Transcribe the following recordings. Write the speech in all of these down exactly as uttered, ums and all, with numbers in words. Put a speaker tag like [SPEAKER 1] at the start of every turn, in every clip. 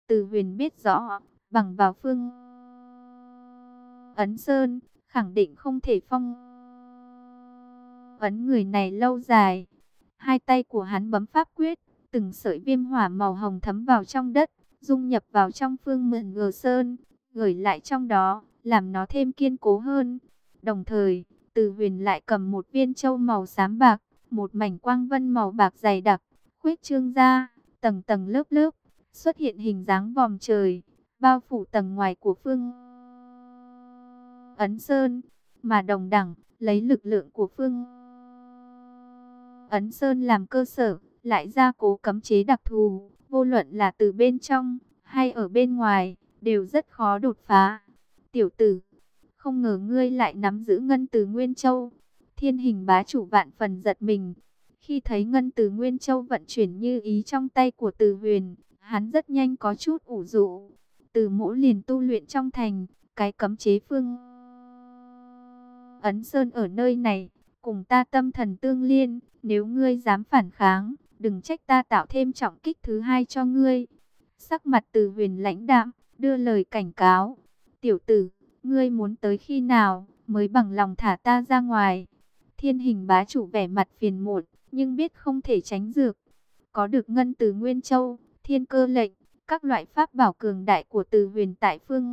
[SPEAKER 1] Từ Huyền biết rõ, bằng vào Phương Ấn Sơn, khẳng định không thể phong ấn người này lâu dài. Hai tay của hắn bấm pháp quyết, từng sợi viêm hỏa màu hồng thấm vào trong đất, dung nhập vào trong Phương Mượn Ngờ Sơn, gửi lại trong đó, làm nó thêm kiên cố hơn. Đồng thời, Từ Huyền lại cầm một viên châu màu xám bạc, một mảnh quang vân màu bạc dày đặc, khuếch trương ra, tầng tầng lớp lớp, xuất hiện hình dáng vòm trời, bao phủ tầng ngoài của Phương Ấn Sơn, mà đồng đẳng, lấy lực lượng của Phương Ấn Sơn làm cơ sở, lại gia cố cấm chế đặc thù, vô luận là từ bên trong hay ở bên ngoài, đều rất khó đột phá. Tiểu tử, không ngờ ngươi lại nắm giữ Ngân Từ Nguyên Châu. Thiên Hình bá chủ vạn phần giật mình. Khi thấy Ngân Từ Nguyên Châu vận chuyển như ý trong tay của Từ Huyền, hắn rất nhanh có chút ủ rũ. Từ Mỗ liền tu luyện trong thành, cái cấm chế Phương Ấn Sơn ở nơi này, cùng ta tâm thần tương liên, nếu ngươi dám phản kháng, đừng trách ta tạo thêm trọng kích thứ hai cho ngươi. Sắc mặt Từ Huyền lãnh đạm, đưa lời cảnh cáo. Tiểu tử, ngươi muốn tới khi nào mới bằng lòng thả ta ra ngoài? Thiên Hình bá chủ vẻ mặt phiền muộn, nhưng biết không thể tránh được. Có được Ngân Từ Nguyên Châu, Thiên Cơ lệnh, các loại pháp bảo cường đại của Từ Huyền tại Phương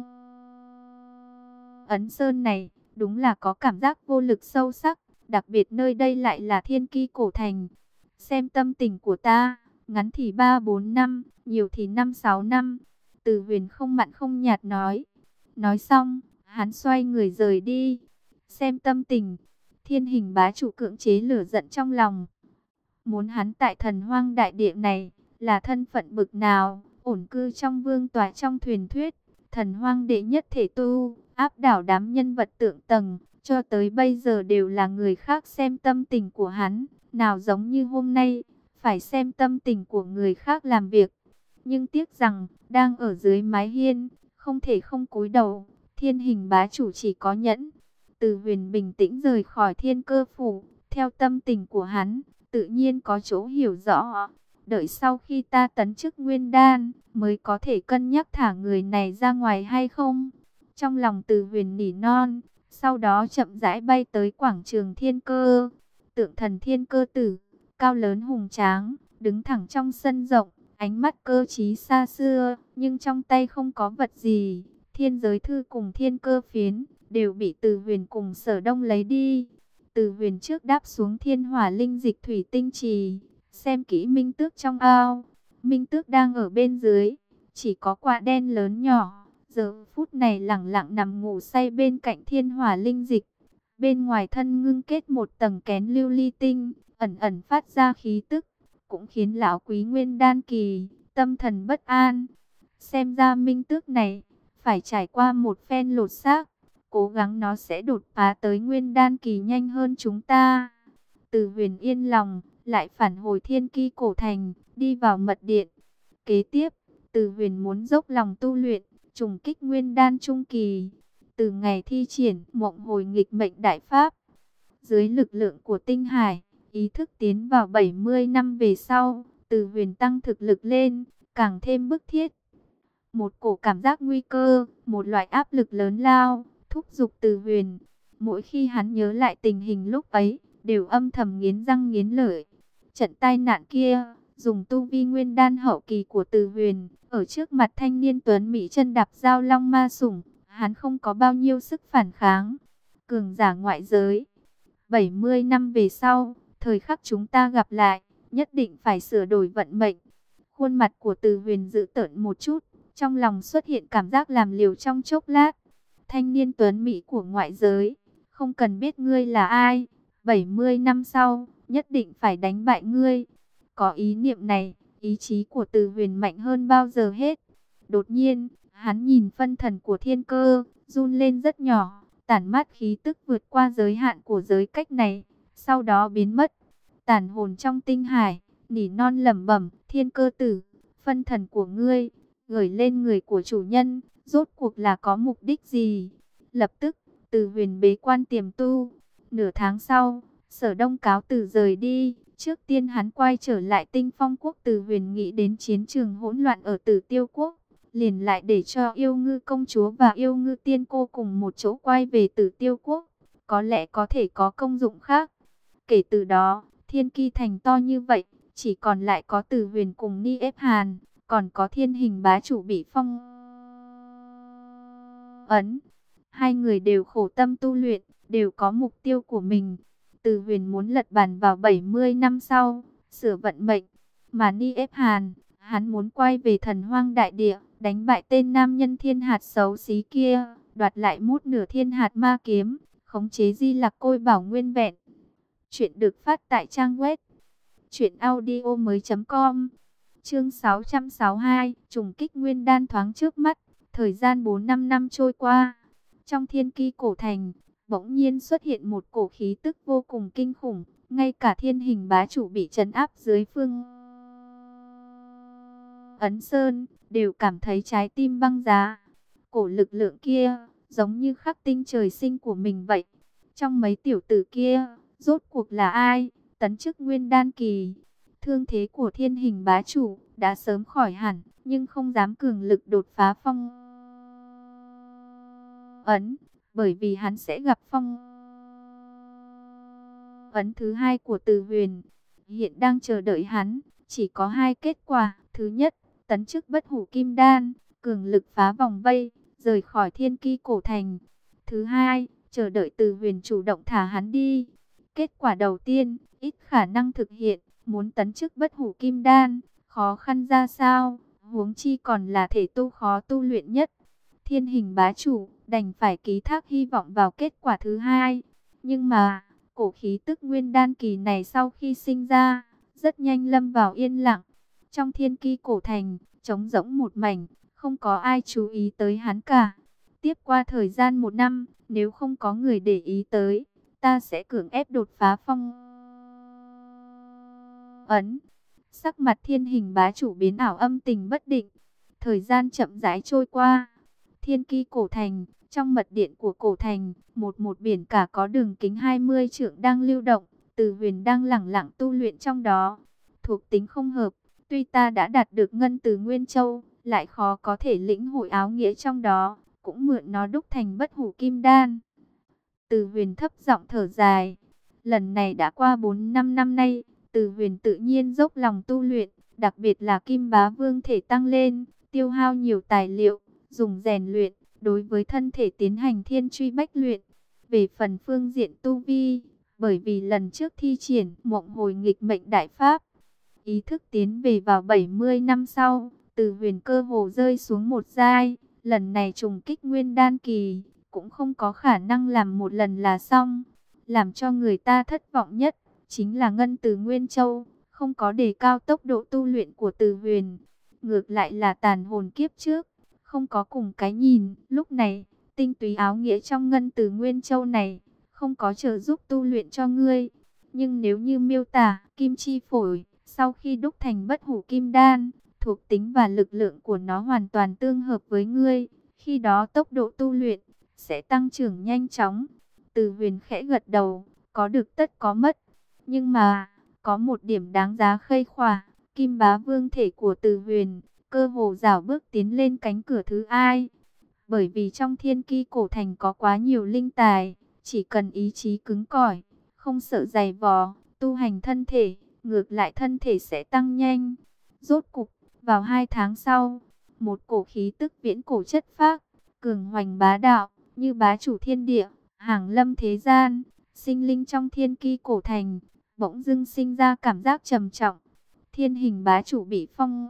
[SPEAKER 1] Ấn Sơn này, đúng là có cảm giác vô lực sâu sắc. Đặc biệt nơi đây lại là thiên ki cổ thành. Xem tâm tình của ta, ngắn thì ba bốn năm, nhiều thì năm sáu năm. Từ Huyền không mặn không nhạt nói. Nói xong, hắn xoay người rời đi. Xem tâm tình, Thiên Hình bá chủ cưỡng chế lửa giận trong lòng. Muốn hắn tại Thần Hoang đại địa này, là thân phận bực nào, ổn cư trong vương tọa trong thuyền thuyết. Thần Hoang đệ nhất thể tu, áp đảo đám nhân vật tượng tầng, cho tới bây giờ đều là người khác xem tâm tình của hắn, nào giống như hôm nay, phải xem tâm tình của người khác làm việc. Nhưng tiếc rằng, đang ở dưới mái hiên, không thể không cúi đầu, Thiên Hình bá chủ chỉ có nhẫn. Từ Huyền bình tĩnh rời khỏi Thiên Cơ phủ, theo tâm tình của hắn, tự nhiên có chỗ hiểu rõ. Đợi sau khi ta tấn chức Nguyên Đan, mới có thể cân nhắc thả người này ra ngoài hay không. Trong lòng Từ Huyền nỉ non, sau đó chậm rãi bay tới quảng trường Thiên Cơ. Tượng thần Thiên Cơ tử, cao lớn hùng tráng, đứng thẳng trong sân rộng, ánh mắt cơ trí xa xưa, nhưng trong tay không có vật gì. Thiên Giới Thư cùng Thiên Cơ phiến đều bị Từ Huyền cùng Sở Đông lấy đi. Từ Huyền trước đáp xuống Thiên Hỏa Linh Dịch Thủy Tinh Trì, xem kỹ Minh Tước trong ao. Minh Tước đang ở bên dưới, chỉ có quả đen lớn nhỏ, giờ phút này lẳng lặng nằm ngủ say bên cạnh Thiên Hỏa Linh Dịch. Bên ngoài thân ngưng kết một tầng kén lưu ly tinh, ẩn ẩn phát ra khí tức, cũng khiến lão quý Nguyên Đan kỳ tâm thần bất an. Xem ra Minh Tước này phải trải qua một phen lột xác, cố gắng nó sẽ đột phá tới Nguyên Đan kỳ nhanh hơn chúng ta. Từ Huyền yên lòng, lại phản hồi Thiên Ki cổ thành, đi vào mật điện. Kế tiếp, Từ Huyền muốn dốc lòng tu luyện, trùng kích Nguyên Đan trung kỳ. Từ ngày thi triển Mộng Hồi Nghịch Mệnh Đại Pháp, dưới lực lượng của tinh hải, ý thức tiến vào bảy mươi năm về sau, Từ Huyền tăng thực lực lên, càng thêm bức thiết. Một cổ cảm giác nguy cơ, một loại áp lực lớn lao, thúc giục Từ Huyền. Mỗi khi hắn nhớ lại tình hình lúc ấy, đều âm thầm nghiến răng nghiến lợi. Trận tai nạn kia, dùng tu vi Nguyên Đan hậu kỳ của Từ Huyền, ở trước mặt thanh niên tuấn mỹ chân đạp giao long ma sủng, hắn không có bao nhiêu sức phản kháng. Cường giả ngoại giới, bảy mươi năm về sau, thời khắc chúng ta gặp lại, nhất định phải sửa đổi vận mệnh. Khuôn mặt của Từ Huyền dữ tợn một chút, trong lòng xuất hiện cảm giác làm liều trong chốc lát. Thanh niên tuấn mỹ của ngoại giới, không cần biết ngươi là ai, bảy mươi năm sau, nhất định phải đánh bại ngươi. Có ý niệm này, ý chí của Từ Huyền mạnh hơn bao giờ hết. Đột nhiên, hắn nhìn phân thần của Thiên Cơ, run lên rất nhỏ, tản mát khí tức vượt qua giới hạn của giới cách này, sau đó biến mất. Tản hồn trong tinh hải, nỉ non lẩm bẩm, Thiên Cơ tử, phân thần của ngươi gửi lên người của chủ nhân, rốt cuộc là có mục đích gì? Lập tức, Từ Huyền bế quan tiềm tu. Nửa tháng sau, Sở Đông cáo từ rời đi. Trước tiên hắn quay trở lại Tinh Phong quốc. Từ Huyền nghĩ đến chiến trường hỗn loạn ở Tử Tiêu quốc, liền lại để cho Yêu Ngư công chúa và Yêu Ngư tiên cô cùng một chỗ quay về Tử Tiêu quốc, có lẽ có thể có công dụng khác. Kể từ đó, Thiên Ki thành to như vậy, chỉ còn lại có Từ Huyền cùng Ni Ép Hàn, còn có Thiên Hình bá chủ bị phong ấn. Hai người đều khổ tâm tu luyện, đều có mục tiêu của mình. Từ Huyền muốn lật bàn vào bảy mươi năm sau, sửa vận mệnh, mà Ni Ép Hàn, hắn muốn quay về Thần Hoang đại địa, đánh bại tên nam nhân thiên hạt xấu xí kia, đoạt lại mút nửa thiên hạt ma kiếm, khống chế Di Lặc Côi Bảo nguyên vẹn. Chuyện được phát tại trang web truyện audio mới chấm com. Chương sáu trăm sáu mươi hai, trùng kích nguyên đan thoáng trước mắt. Thời gian bốn năm năm trôi qua, trong Thiên Ki cổ thành, bỗng nhiên xuất hiện một cổ khí tức vô cùng kinh khủng, ngay cả Thiên Hình bá chủ bị trấn áp dưới phương ấn sơn, đều cảm thấy trái tim băng giá. Cổ lực lượng kia, giống như khắc tinh trời sinh của mình vậy. Trong mấy tiểu tử kia, rốt cuộc là ai, tấn chức nguyên đan kỳ? Thương thế của Thiên Hình bá chủ đã sớm khỏi hẳn, nhưng không dám cường lực đột phá phong ấn, bởi vì hắn sẽ gặp phong ấn thứ hai của Từ Huyền. Hiện đang chờ đợi hắn, chỉ có hai kết quả. Thứ nhất, tấn chức bất hủ kim đan, cường lực phá vòng vây, rời khỏi Thiên Ki cổ thành. Thứ hai, chờ đợi Từ Huyền chủ động thả hắn đi. Kết quả đầu tiên, ít khả năng thực hiện, muốn tấn chức bất hủ kim đan, khó khăn ra sao, huống chi còn là thể tu khó tu luyện nhất. Thiên Hình bá chủ đành phải ký thác hy vọng vào kết quả thứ hai. Nhưng mà, cổ khí tức nguyên đan kỳ này sau khi sinh ra, rất nhanh lâm vào yên lặng. Trong Thiên Ki cổ thành, trống rỗng một mảnh, không có ai chú ý tới hắn cả. Tiếp qua thời gian một năm, nếu không có người để ý tới, ta sẽ cưỡng ép đột phá phong ấn. Sắc mặt Thiên Hình bá chủ biến ảo, âm tình bất định. Thời gian chậm rãi trôi qua. Thiên Ki cổ thành, trong mật điện của cổ thành, một một biển cả có đường kính hai mươi trượng đang lưu động. Từ Huyền đang lẳng lặng tu luyện trong đó. Thuộc tính không hợp, tuy ta đã đạt được ngân từ Nguyên Châu, lại khó có thể lĩnh hội áo nghĩa trong đó, cũng mượn nó đúc thành bất hủ kim đan. Từ Huyền thấp giọng thở dài. Lần này đã qua bốn năm năm nay, Từ Huyền tự nhiên dốc lòng tu luyện, đặc biệt là Kim Bá Vương thể tăng lên, tiêu hao nhiều tài liệu, dùng rèn luyện, đối với thân thể tiến hành thiên truy bách luyện. Về phần phương diện tu vi, bởi vì lần trước thi triển Mộng Hồi Nghịch Mệnh Đại Pháp, ý thức tiến về vào bảy mươi năm sau, Từ Huyền cơ hồ rơi xuống một giai, lần này trùng kích nguyên đan kỳ, cũng không có khả năng làm một lần là xong. Làm cho người ta thất vọng nhất, chính là ngân từ Nguyên Châu, không có đề cao tốc độ tu luyện của Từ Huyền. Ngược lại là tàn hồn kiếp trước, không có cùng cái nhìn. Lúc này, tinh túy áo nghĩa trong ngân từ Nguyên Châu này, không có trợ giúp tu luyện cho ngươi. Nhưng nếu như miêu tả, kim chi phổi, sau khi đúc thành bất hủ kim đan, thuộc tính và lực lượng của nó hoàn toàn tương hợp với ngươi. Khi đó tốc độ tu luyện sẽ tăng trưởng nhanh chóng. Từ Huyền khẽ gật đầu, có được tất có mất. Nhưng mà, có một điểm đáng giá khây khỏa, Kim Bá Vương thể của Từ Huyền, cơ hồ rảo bước tiến lên cánh cửa thứ ai. Bởi vì trong Thiên Ki cổ thành có quá nhiều linh tài, chỉ cần ý chí cứng cỏi, không sợ dày vò, tu hành thân thể, ngược lại thân thể sẽ tăng nhanh. Rốt cục, vào hai tháng sau, một cổ khí tức viễn cổ chất phác, cường hoành bá đạo, như bá chủ thiên địa, hàng lâm thế gian, sinh linh trong Thiên Ki cổ thành, bỗng dưng sinh ra cảm giác trầm trọng. Thiên Hình bá chủ bị phong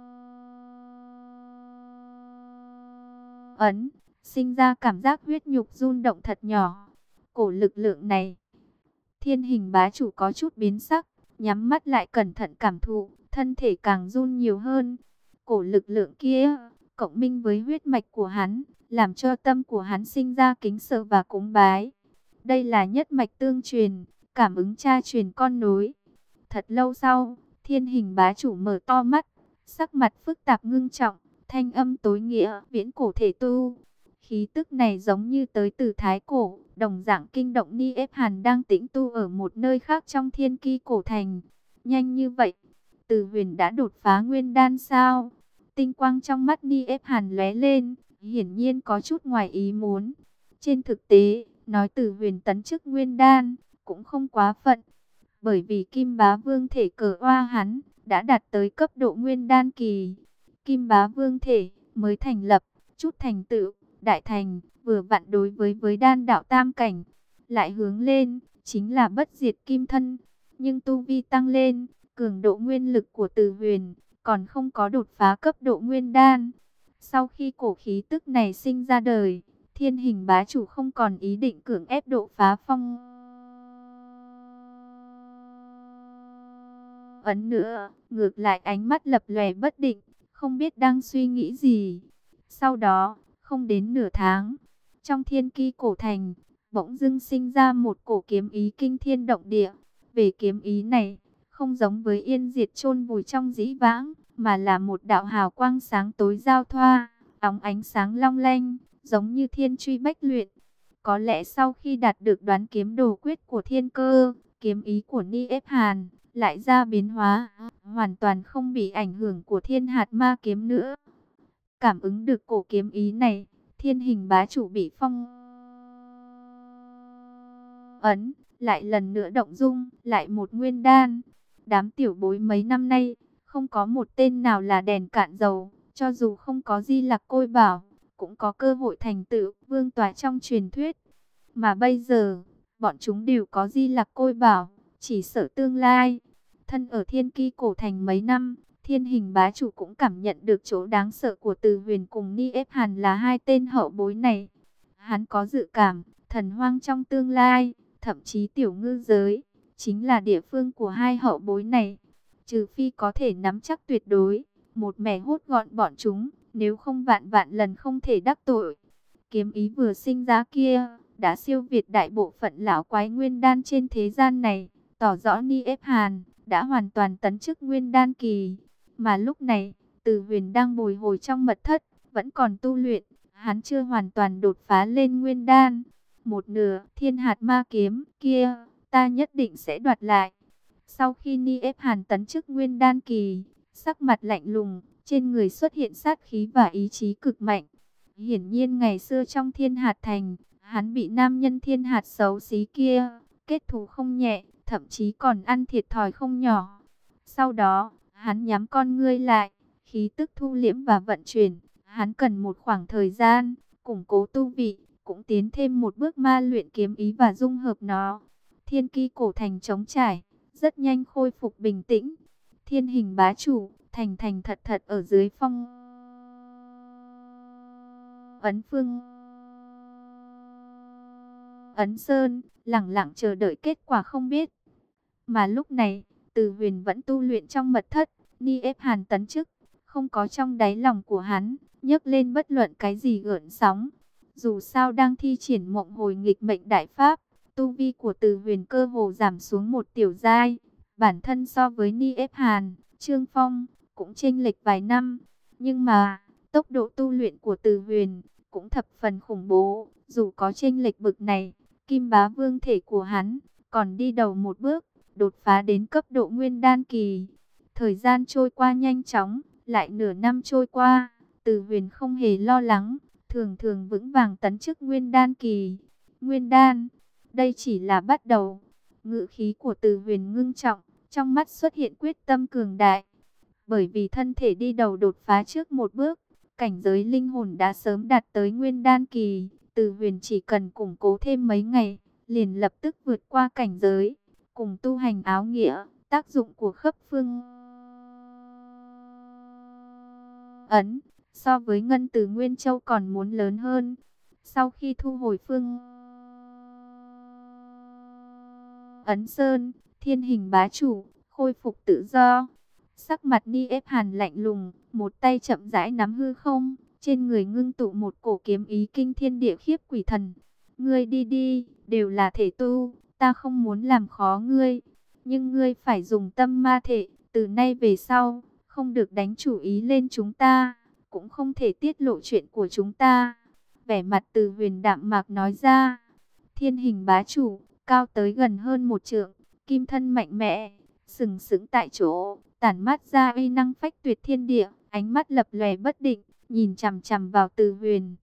[SPEAKER 1] ấn, sinh ra cảm giác huyết nhục run động thật nhỏ. Cổ lực lượng này, Thiên Hình bá chủ có chút biến sắc, nhắm mắt lại cẩn thận cảm thụ, thân thể càng run nhiều hơn. Cổ lực lượng kia, cộng minh với huyết mạch của hắn, làm cho tâm của hắn sinh ra kính sợ và cúng bái. Đây là nhất mạch tương truyền, cảm ứng cha truyền con nối. Thật lâu sau, Thiên Hình bá chủ mở to mắt, sắc mặt phức tạp ngưng trọng, thanh âm tối nghĩa, viễn cổ thể tu. Khí tức này giống như tới từ thái cổ, đồng dạng kinh động Ni Ép Hàn đang tĩnh tu ở một nơi khác trong Thiên Ki cổ thành. Nhanh như vậy, Từ Huyền đã đột phá nguyên đan sao? Tinh quang trong mắt Ni ép Hàn lóe lên, hiển nhiên có chút ngoài ý muốn. Trên thực tế, nói Từ Huyền tấn chức nguyên đan, cũng không quá phận. Bởi vì Kim Bá Vương thể cờ oa hắn, đã đạt tới cấp độ nguyên đan kỳ. Kim Bá Vương thể, mới thành lập, chút thành tựu, đại thành, vừa vặn đối với với đan đạo tam cảnh. Lại hướng lên, chính là bất diệt kim thân. Nhưng tu vi tăng lên, cường độ nguyên lực của Từ Huyền, còn không có đột phá cấp độ nguyên đan. Sau khi cổ khí tức này sinh ra đời, Thiên Hình bá chủ không còn ý định cưỡng ép độ phá phong ấn nữa, ngược lại ánh mắt lập lòe bất định, không biết đang suy nghĩ gì. Sau đó, không đến nửa tháng, trong Thiên Ki cổ thành, bỗng dưng sinh ra một cổ kiếm ý kinh thiên động địa. Về kiếm ý này, không giống với yên diệt chôn vùi trong dĩ vãng, mà là một đạo hào quang sáng tối giao thoa, óng ánh sáng long lanh, giống như thiên truy bách luyện. Có lẽ sau khi đạt được đoán kiếm đồ quyết của thiên cơ, kiếm ý của Ni ép Hàn lại ra biến hóa, hoàn toàn không bị ảnh hưởng của thiên hạt ma kiếm nữa. Cảm ứng được cổ kiếm ý này, Thiên Hình bá chủ bị phong ấn, lại lần nữa động dung, lại một nguyên đan. Đám tiểu bối mấy năm nay, không có một tên nào là đèn cạn dầu, cho dù không có Di Lặc Côi Bảo, cũng có cơ hội thành tựu vương tòa trong truyền thuyết. Mà bây giờ, bọn chúng đều có Di Lặc Côi Bảo, chỉ sợ tương lai. Thân ở Thiên Ki cổ thành mấy năm, Thiên Hình bá chủ cũng cảm nhận được chỗ đáng sợ của Từ Huyền cùng Ni ép Hàn là hai tên hậu bối này. Hắn có dự cảm, thần hoang trong tương lai, thậm chí tiểu ngư giới, chính là địa phương của hai hậu bối này. Trừ phi có thể nắm chắc tuyệt đối, một mẻ hốt gọn bọn chúng, nếu không vạn vạn lần không thể đắc tội. Kiếm ý vừa sinh ra kia, đã siêu việt đại bộ phận lão quái nguyên đan trên thế gian này, tỏ rõ Ni ép Hàn đã hoàn toàn tấn chức nguyên đan kỳ. Mà lúc này, Từ Huyền đang bồi hồi trong mật thất, vẫn còn tu luyện, hắn chưa hoàn toàn đột phá lên nguyên đan. Một nửa thiên hạt ma kiếm kia, ta nhất định sẽ đoạt lại. Sau khi Ni ép Hàn tấn chức nguyên đan kỳ, sắc mặt lạnh lùng, trên người xuất hiện sát khí và ý chí cực mạnh. Hiển nhiên ngày xưa trong thiên hạt thành, hắn bị nam nhân thiên hạt xấu xí kia kết thù không nhẹ, thậm chí còn ăn thiệt thòi không nhỏ. Sau đó, hắn nhắm con ngươi lại, khí tức thu liễm và vận chuyển. Hắn cần một khoảng thời gian, củng cố tu vị, cũng tiến thêm một bước ma luyện kiếm ý và dung hợp nó. Thiên Ki cổ thành trống trải, rất nhanh khôi phục bình tĩnh. Thiên Hình bá chủ, thành thành thật thật ở dưới phong ấn phương ấn sơn, lẳng lặng chờ đợi kết quả không biết. Mà lúc này, Từ Huyền vẫn tu luyện trong mật thất, Ni ép Hàn tấn chức, không có trong đáy lòng của hắn nhấc lên bất luận cái gì gợn sóng. Dù sao đang thi triển mộng hồi nghịch mệnh đại pháp, tu vi của Từ Huyền cơ hồ giảm xuống một tiểu giai. Bản thân so với Ni ép Hàn, Trương Phong cũng chênh lệch vài năm, nhưng mà tốc độ tu luyện của Từ Huyền cũng thập phần khủng bố. Dù có chênh lệch bực này, Kim Bá Vương thể của hắn còn đi đầu một bước, đột phá đến cấp độ nguyên đan kỳ. Thời gian trôi qua nhanh chóng, lại nửa năm trôi qua, Từ Huyền không hề lo lắng, thường thường vững vàng tấn chức nguyên đan kỳ. Nguyên đan, đây chỉ là bắt đầu. Ngự khí của Từ Huyền ngưng trọng, trong mắt xuất hiện quyết tâm cường đại. Bởi vì thân thể đi đầu đột phá trước một bước, cảnh giới linh hồn đã sớm đạt tới nguyên đan kỳ. Từ Huyền chỉ cần củng cố thêm mấy ngày, liền lập tức vượt qua cảnh giới. Cùng tu hành áo nghĩa, tác dụng của khắp phương ấn, so với ngân từ Nguyên Châu còn muốn lớn hơn. Sau khi thu hồi phương ấn sơn, Thiên Hình bá chủ khôi phục tự do. Sắc mặt Ni ép Hàn lạnh lùng, một tay chậm rãi nắm hư không, trên người ngưng tụ một cổ kiếm ý kinh thiên địa khiếp quỷ thần. Ngươi đi đi, đều là thể tu, ta không muốn làm khó ngươi, nhưng ngươi phải dùng tâm ma thể, từ nay về sau, không được đánh chủ ý lên chúng ta, cũng không thể tiết lộ chuyện của chúng ta. Vẻ mặt Từ Huyền đạm mạc nói ra. Thiên Hình bá chủ, cao tới gần hơn một trượng, kim thân mạnh mẽ, sừng sững tại chỗ, tản mát ra uy năng phách tuyệt thiên địa, ánh mắt lập lòe bất định, nhìn chằm chằm vào Từ Huyền.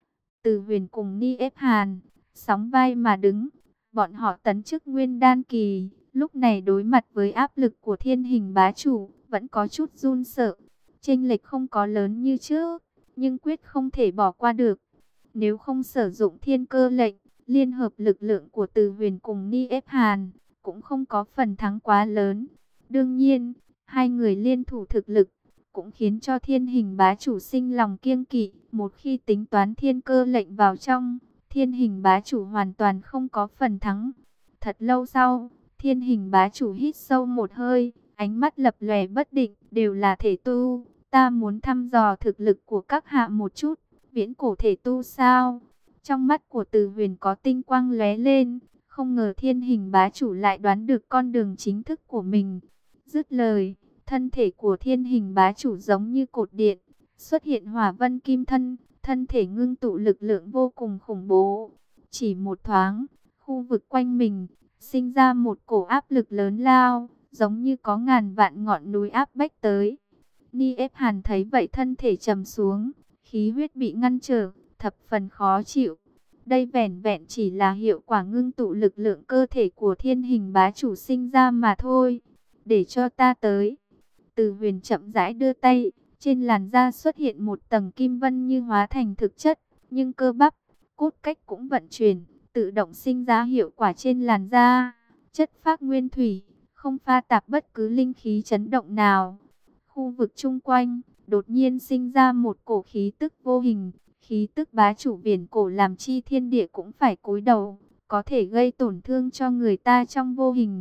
[SPEAKER 1] Từ Huyền cùng Ni Ép Hàn, sóng vai mà đứng, bọn họ tấn chức nguyên đan kỳ, lúc này đối mặt với áp lực của thiên hình bá chủ, vẫn có chút run sợ. Chênh lệch không có lớn như trước, nhưng quyết không thể bỏ qua được. Nếu không sử dụng thiên cơ lệnh, liên hợp lực lượng của Từ Huyền cùng Ni Ép Hàn, cũng không có phần thắng quá lớn. Đương nhiên, hai người liên thủ thực lực, cũng khiến cho thiên hình bá chủ sinh lòng kiêng kỵ. Một khi tính toán thiên cơ lệnh vào trong, thiên hình bá chủ hoàn toàn không có phần thắng. Thật lâu sau, thiên hình bá chủ hít sâu một hơi, ánh mắt lập lòe bất định, đều là thể tu. Ta muốn thăm dò thực lực của các hạ một chút, viễn cổ thể tu sao? Trong mắt của Từ Huyền có tinh quang lóe lên, không ngờ thiên hình bá chủ lại đoán được con đường chính thức của mình. Dứt lời, thân thể của thiên hình bá chủ giống như cột điện, xuất hiện hỏa vân kim thân, thân thể ngưng tụ lực lượng vô cùng khủng bố. Chỉ một thoáng, khu vực quanh mình sinh ra một cổ áp lực lớn lao, giống như có ngàn vạn ngọn núi áp bách tới. Ni Ép Hàn thấy vậy thân thể trầm xuống, khí huyết bị ngăn trở, thập phần khó chịu. Đây vẻn vẹn chỉ là hiệu quả ngưng tụ lực lượng cơ thể của thiên hình bá chủ sinh ra mà thôi. Để cho ta tới. Từ Huyền chậm rãi đưa tay, trên làn da xuất hiện một tầng kim vân như hóa thành thực chất, nhưng cơ bắp, cốt cách cũng vận chuyển, tự động sinh ra hiệu quả trên làn da. Chất phác nguyên thủy, không pha tạp bất cứ linh khí chấn động nào. Khu vực chung quanh, đột nhiên sinh ra một cổ khí tức vô hình, khí tức bá chủ biển cổ làm chi thiên địa cũng phải cúi đầu, có thể gây tổn thương cho người ta trong vô hình.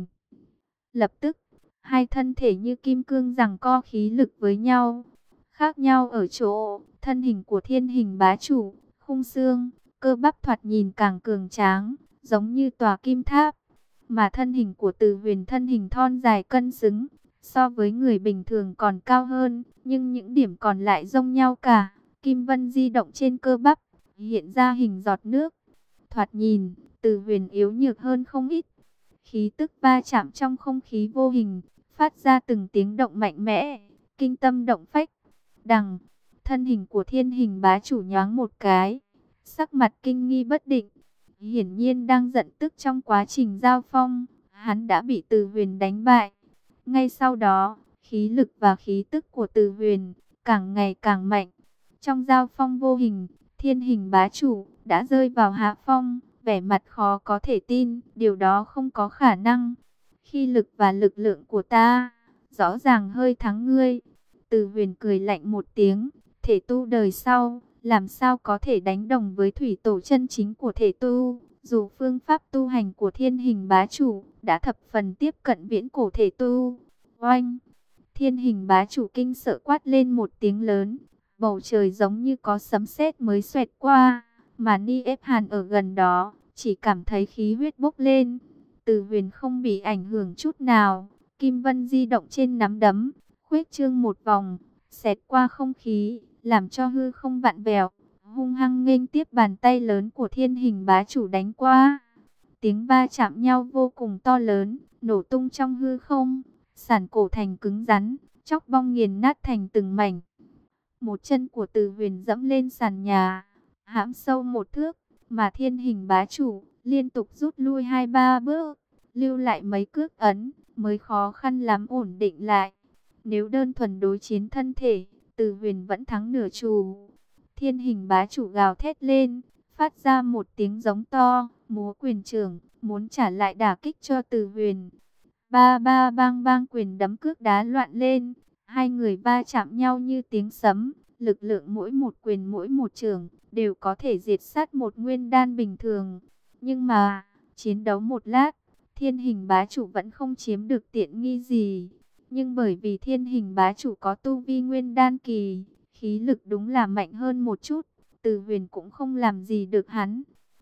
[SPEAKER 1] Lập tức, hai thân thể như kim cương giằng co khí lực với nhau. Khác nhau ở chỗ, thân hình của thiên hình bá chủ, khung xương, cơ bắp thoạt nhìn càng cường tráng, giống như tòa kim tháp. Mà thân hình của Từ Huyền thân hình thon dài cân xứng, so với người bình thường còn cao hơn, nhưng những điểm còn lại giống nhau cả. Kim vân di động trên cơ bắp, hiện ra hình giọt nước. Thoạt nhìn, Từ Huyền yếu nhược hơn không ít. Khí tức va chạm trong không khí vô hình, phát ra từng tiếng động mạnh mẽ, kinh tâm động phách. Đằng, thân hình của thiên hình bá chủ nhoáng một cái, sắc mặt kinh nghi bất định. Hiển nhiên đang giận tức trong quá trình giao phong, hắn đã bị Từ Huyền đánh bại. Ngay sau đó, khí lực và khí tức của Từ Huyền càng ngày càng mạnh. Trong giao phong vô hình, thiên hình bá chủ đã rơi vào hạ phong, vẻ mặt khó có thể tin, điều đó không có khả năng. Khi lực và lực lượng của ta rõ ràng hơi thắng ngươi. Từ Huyền cười lạnh một tiếng, thể tu đời sau làm sao có thể đánh đồng với thủy tổ chân chính của thể tu. Dù phương pháp tu hành của thiên hình bá chủ đã thập phần tiếp cận viễn cổ thể tu. Oanh! Thiên hình bá chủ kinh sợ quát lên một tiếng lớn. Bầu trời giống như có sấm sét mới xoẹt qua. Mà Ni Ép Hàn ở gần đó, chỉ cảm thấy khí huyết bốc lên. Từ Huyền không bị ảnh hưởng chút nào. Kim vân di động trên nắm đấm, khuếch trương một vòng, xẹt qua không khí, làm cho hư không vặn vẹo, hung hăng nghênh tiếp bàn tay lớn của thiên hình bá chủ đánh qua. Tiếng va chạm nhau vô cùng to lớn, nổ tung trong hư không, sản cổ thành cứng rắn, chóc bong nghiền nát thành từng mảnh. Một chân của Từ Huyền dẫm lên sàn nhà, hãm sâu một thước, mà thiên hình bá chủ liên tục rút lui hai ba bước, lưu lại mấy cước ấn, mới khó khăn lắm ổn định lại. Nếu đơn thuần đối chiến thân thể, Từ Huyền vẫn thắng nửa chù. Thiên hình bá chủ gào thét lên, phát ra một tiếng giống to, múa quyền trưởng, muốn trả lại đả kích cho Từ Huyền. Ba ba bang bang quyền đấm cước đá loạn lên, hai người va chạm nhau như tiếng sấm, lực lượng mỗi một quyền mỗi một chưởng đều có thể diệt sát một nguyên đan bình thường. Nhưng mà, chiến đấu một lát, thiên hình bá chủ vẫn không chiếm được tiện nghi gì. Nhưng bởi vì thiên hình bá chủ có tu vi nguyên đan kỳ, khí lực đúng là mạnh hơn một chút, Từ Huyền cũng không làm gì được hắn.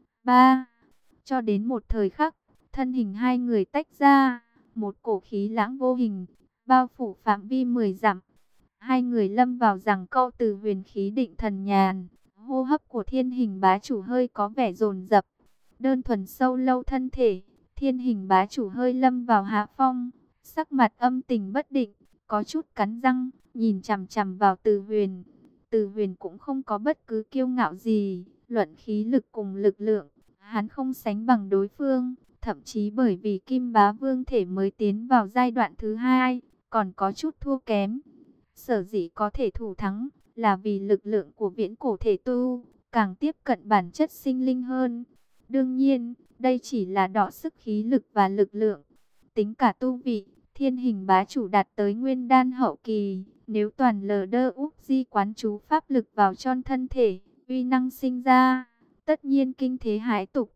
[SPEAKER 1] Ba, cho đến một thời khắc, thân hình hai người tách ra, một cổ khí lãng vô hình, bao phủ phạm vi mười dặm. Hai người lâm vào giằng co. Từ Huyền khí định thần nhàn, hô hấp của thiên hình bá chủ hơi có vẻ dồn dập. Đơn thuần sâu lâu thân thể, thiên hình bá chủ hơi lâm vào hạ phong, sắc mặt âm tình bất định, có chút cắn răng, nhìn chằm chằm vào Từ Huyền. Từ Huyền cũng không có bất cứ kiêu ngạo gì, luận khí lực cùng lực lượng, hắn không sánh bằng đối phương, thậm chí bởi vì Kim Bá Vương thể mới tiến vào giai đoạn thứ hai, còn có chút thua kém. Sở dĩ có thể thủ thắng, là vì lực lượng của viễn cổ thể tu, càng tiếp cận bản chất sinh linh hơn. Đương nhiên, đây chỉ là đọ sức khí lực và lực lượng. Tính cả tu vị, Thiên Hình Bá Chủ đạt tới nguyên đan hậu kỳ, nếu toàn lờ đơ úp di quán chú pháp lực vào trong thân thể, uy năng sinh ra, tất nhiên kinh thế hãi tục.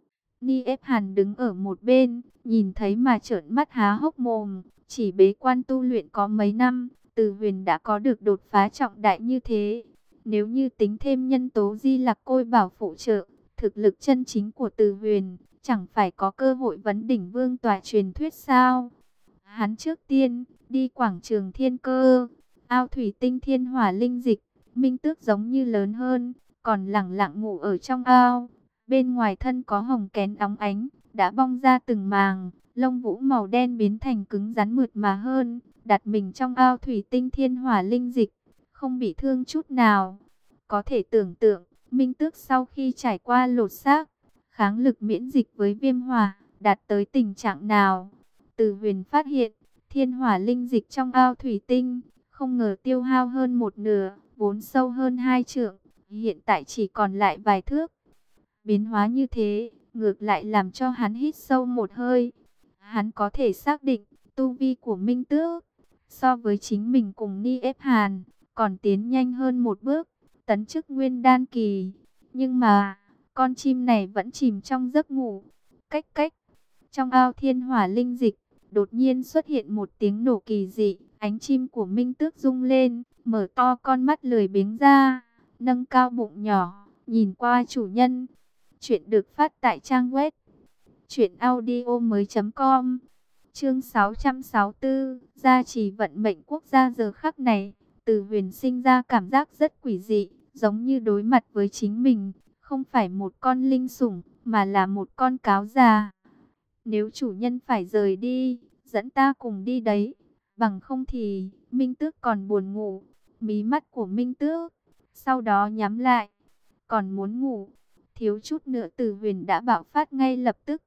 [SPEAKER 1] Ni ép Hàn đứng ở một bên, nhìn thấy mà trợn mắt há hốc mồm, chỉ bế quan tu luyện có mấy năm, Từ Huyền đã có được đột phá trọng đại như thế. Nếu như tính thêm nhân tố Di Lặc Côi Bảo phụ trợ, thực lực chân chính của Từ Huyền chẳng phải có cơ hội vấn đỉnh vương tòa truyền thuyết sao? Hắn trước tiên đi quảng trường Thiên Cơ, ao thủy tinh thiên hỏa linh dịch, minh tước giống như lớn hơn, còn lẳng lặng ngủ ở trong ao. Bên ngoài thân có hồng kén óng ánh, đã bong ra từng màng, lông vũ màu đen biến thành cứng rắn mượt mà hơn, đặt mình trong ao thủy tinh thiên hỏa linh dịch, không bị thương chút nào. Có thể tưởng tượng, minh tước sau khi trải qua lột xác, kháng lực miễn dịch với viêm hỏa, đạt tới tình trạng nào. Từ Huyền phát hiện, thiên hỏa linh dịch trong ao thủy tinh, không ngờ tiêu hao hơn một nửa, vốn sâu hơn hai trượng, hiện tại chỉ còn lại vài thước. Biến hóa như thế, ngược lại làm cho hắn hít sâu một hơi. Hắn có thể xác định, tu vi của Minh Tước, so với chính mình cùng Ni ép Hàn, còn tiến nhanh hơn một bước, tấn chức nguyên đan kỳ. Nhưng mà, con chim này vẫn chìm trong giấc ngủ. Cách cách, trong ao thiên hỏa linh dịch, đột nhiên xuất hiện một tiếng nổ kỳ dị, ánh chim của Minh Tước rung lên, mở to con mắt lười biếng ra, nâng cao bụng nhỏ, nhìn qua chủ nhân. Chuyện được phát tại trang web truyện audio mới chấm com. Chương sáu trăm sáu mươi tư, gia trì vận mệnh quốc gia. Giờ khắc này, Từ Huyền sinh ra cảm giác rất quỷ dị, giống như đối mặt với chính mình, không phải một con linh sủng, mà là một con cáo già. Nếu chủ nhân phải rời đi, dẫn ta cùng đi đấy, bằng không thì, Minh Tước còn buồn ngủ. Mí mắt của Minh Tước sau đó nhắm lại, còn muốn ngủ. Thiếu chút nữa Từ Huyền đã bạo phát ngay lập tức.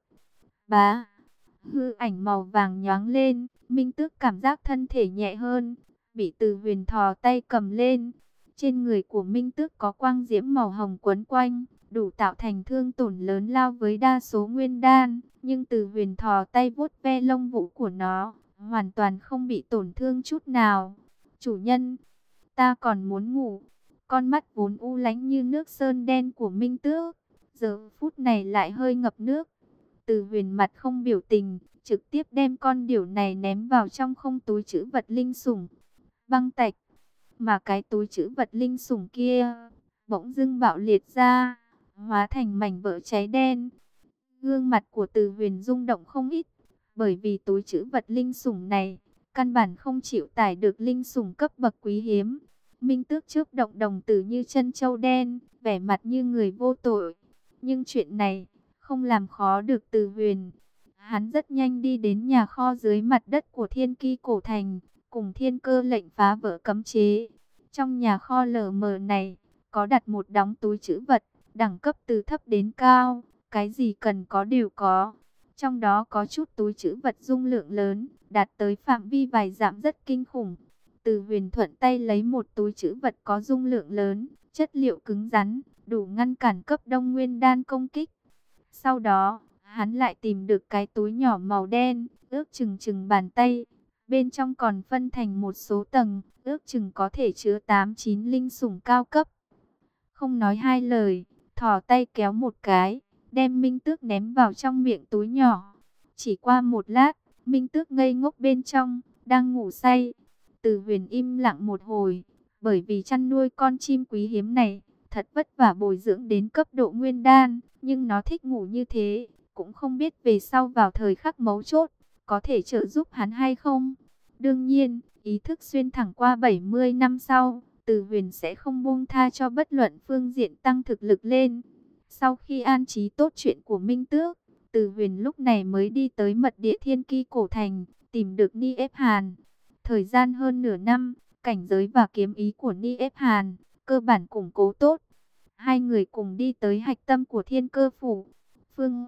[SPEAKER 1] Bá, hư ảnh màu vàng nhoáng lên, Minh Tước cảm giác thân thể nhẹ hơn, bị Từ Huyền thò tay cầm lên. Trên người của Minh Tước có quang diễm màu hồng quấn quanh, đủ tạo thành thương tổn lớn lao với đa số nguyên đan, nhưng Từ Huyền thò tay vuốt ve lông vũ của nó, hoàn toàn không bị tổn thương chút nào. Chủ nhân, ta còn muốn ngủ. Con mắt vốn u lánh như nước sơn đen của Minh Tước, giờ phút này lại hơi ngập nước. Từ Huyền mặt không biểu tình, trực tiếp đem con điểu này ném vào trong không túi trữ vật linh sủng. Băng tạch, mà cái túi trữ vật linh sủng kia bỗng dưng bạo liệt ra, hóa thành mảnh vỡ cháy đen. Gương mặt của Từ Huyền rung động không ít, bởi vì túi trữ vật linh sủng này căn bản không chịu tải được linh sủng cấp bậc quý hiếm. Minh Tước chớp động đồng tử như chân châu đen, vẻ mặt như người vô tội. Nhưng chuyện này không làm khó được Từ Huyền. Hắn rất nhanh đi đến nhà kho dưới mặt đất của Thiên Ki Cổ Thành, cùng Thiên Cơ lệnh phá vỡ cấm chế. Trong nhà kho lờ mờ này, có đặt một đống túi trữ vật, đẳng cấp từ thấp đến cao, cái gì cần có đều có. Trong đó có chút túi trữ vật dung lượng lớn, đạt tới phạm vi vài dặm rất kinh khủng. Từ Huyền thuận tay lấy một túi trữ vật có dung lượng lớn, chất liệu cứng rắn, đủ ngăn cản cấp đông nguyên đan công kích. Sau đó, hắn lại tìm được cái túi nhỏ màu đen, ước chừng chừng bàn tay. Bên trong còn phân thành một số tầng, ước chừng có thể chứa tám chín linh sủng cao cấp. Không nói hai lời, thò tay kéo một cái, đem Minh Tước ném vào trong miệng túi nhỏ. Chỉ qua một lát, Minh Tước ngây ngốc bên trong, đang ngủ say. Từ Huyền im lặng một hồi, bởi vì chăn nuôi con chim quý hiếm này, thật vất vả bồi dưỡng đến cấp độ nguyên đan, nhưng nó thích ngủ như thế, cũng không biết về sau vào thời khắc mấu chốt, có thể trợ giúp hắn hay không. Đương nhiên, ý thức xuyên thẳng qua bảy mươi năm sau, Từ Huyền sẽ không buông tha cho bất luận phương diện tăng thực lực lên. Sau khi an trí tốt chuyện của Minh Tước, Từ Huyền lúc này mới đi tới mật địa Thiên Ki Cổ Thành, tìm được Ni ép Hàn. Thời gian hơn nửa năm, cảnh giới và kiếm ý của Niếp Hàn cơ bản củng cố tốt. Hai người cùng đi tới hạch tâm của Thiên Cơ phủ. Phương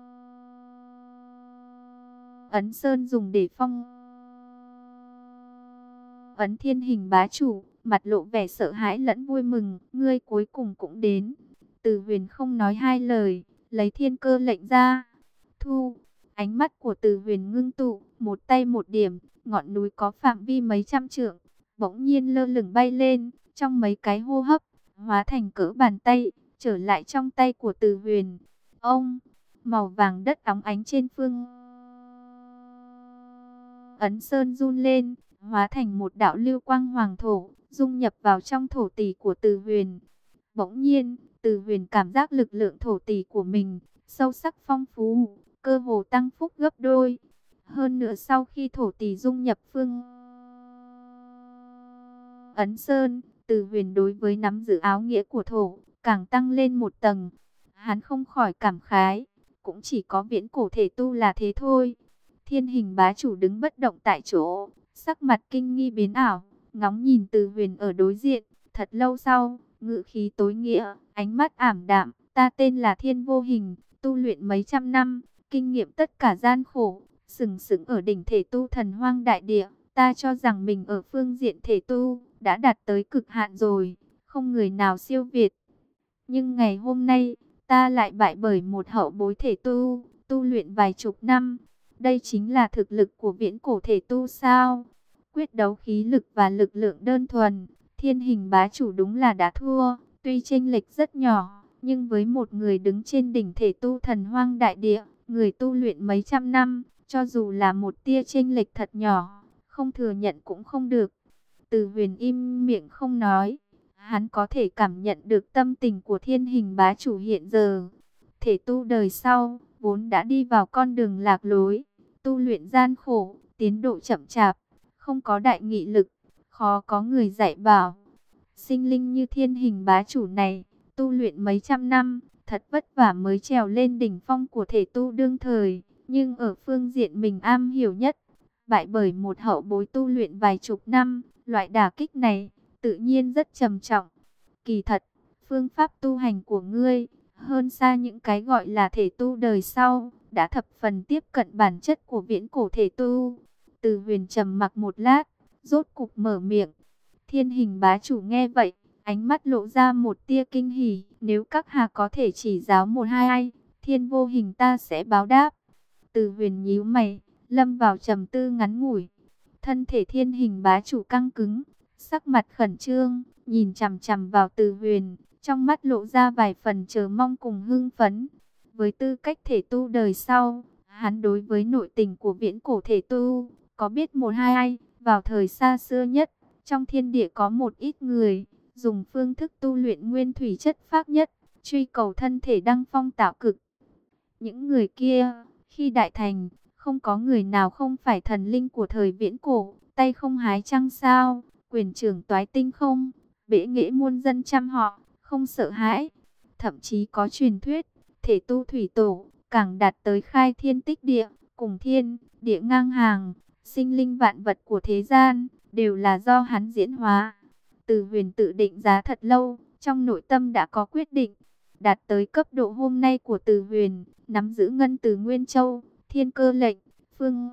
[SPEAKER 1] Ấn Sơn dùng để phong ấn Thiên Hình bá chủ, mặt lộ vẻ sợ hãi lẫn vui mừng. Ngươi cuối cùng cũng đến. Từ Huyền không nói hai lời, lấy thiên cơ lệnh ra. Thu, ánh mắt của Từ Huyền ngưng tụ, một tay một điểm, ngọn núi có phạm vi mấy trăm trượng, bỗng nhiên lơ lửng bay lên, trong mấy cái hô hấp, hóa thành cỡ bàn tay, trở lại trong tay của Từ Huyền. Ông, màu vàng đất óng ánh trên phương Ấn Sơn run lên, hóa thành một đạo lưu quang hoàng thổ, dung nhập vào trong thổ tỷ của Từ Huyền. Bỗng nhiên, Từ Huyền cảm giác lực lượng thổ tỷ của mình sâu sắc phong phú, cơ hồ tăng phúc gấp đôi. Hơn nữa sau khi thổ tỷ dung nhập phương Ấn Sơn, Từ Huyền đối với nắm giữ áo nghĩa của thổ càng tăng lên một tầng. Hắn không khỏi cảm khái, cũng chỉ có viễn cổ thể tu là thế thôi. Thiên Hình bá chủ đứng bất động tại chỗ, sắc mặt kinh nghi biến ảo, ngóng nhìn Từ Huyền ở đối diện. Thật lâu sau, ngữ khí tối nghĩa, ánh mắt ảm đạm. Ta tên là Thiên Vô Hình, tu luyện mấy trăm năm, kinh nghiệm tất cả gian khổ, sừng sững ở đỉnh thể tu thần hoang đại địa. Ta cho rằng mình ở phương diện thể tu đã đạt tới cực hạn rồi, không người nào siêu việt. Nhưng ngày hôm nay, ta lại bại bởi một hậu bối thể tu, tu luyện vài chục năm. Đây chính là thực lực của viễn cổ thể tu sao? Quyết đấu khí lực và lực lượng đơn thuần, Thiên Hình bá chủ đúng là đã thua. Tuy chênh lệch rất nhỏ, nhưng với một người đứng trên đỉnh thể tu thần hoang đại địa, người tu luyện mấy trăm năm, cho dù là một tia chênh lệch thật nhỏ, không thừa nhận cũng không được. Từ Huyền im miệng không nói. Hắn có thể cảm nhận được tâm tình của Thiên Hình bá chủ hiện giờ. Thể tu đời sau, vốn đã đi vào con đường lạc lối, tu luyện gian khổ, tiến độ chậm chạp, không có đại nghị lực, khó có người dạy bảo. Sinh linh như Thiên Hình bá chủ này, tu luyện mấy trăm năm, thật vất vả mới trèo lên đỉnh phong của thể tu đương thời, nhưng ở phương diện mình am hiểu nhất, bại bởi một hậu bối tu luyện vài chục năm, loại đả kích này tự nhiên rất trầm trọng. Kỳ thật, phương pháp tu hành của ngươi, hơn xa những cái gọi là thể tu đời sau, đã thập phần tiếp cận bản chất của viễn cổ thể tu. Từ Huyền trầm mặc một lát, rốt cục mở miệng. Thiên Hình bá chủ nghe vậy, ánh mắt lộ ra một tia kinh hỉ. Nếu các hạ có thể chỉ giáo một hai ai, Thiên Vô Hình ta sẽ báo đáp. Từ Huyền nhíu mày, lâm vào trầm tư ngắn ngủi. Thân thể Thiên Hình bá chủ căng cứng, sắc mặt khẩn trương, nhìn chằm chằm vào Từ Huyền, trong mắt lộ ra vài phần chờ mong cùng hưng phấn. Với tư cách thể tu đời sau, hắn đối với nội tình của viễn cổ thể tu có biết một hai ai. Vào thời xa xưa nhất, trong thiên địa có một ít người dùng phương thức tu luyện nguyên thủy chất phác nhất, truy cầu thân thể đăng phong tạo cực. Những người kia, khi đại thành, không có người nào không phải thần linh của thời viễn cổ, tay không hái trăng sao, quyền trưởng toái tinh không, bệ nghệ muôn dân trăm họ, không sợ hãi. Thậm chí có truyền thuyết, thể tu thủy tổ, càng đạt tới khai thiên tích địa, cùng thiên, địa ngang hàng, sinh linh vạn vật của thế gian, đều là do hắn diễn hóa. Từ Huyền tự định giá thật lâu, trong nội tâm đã có quyết định. Đạt tới cấp độ hôm nay của Từ Huyền, nắm giữ ngân từ Nguyên Châu, thiên cơ lệnh, phương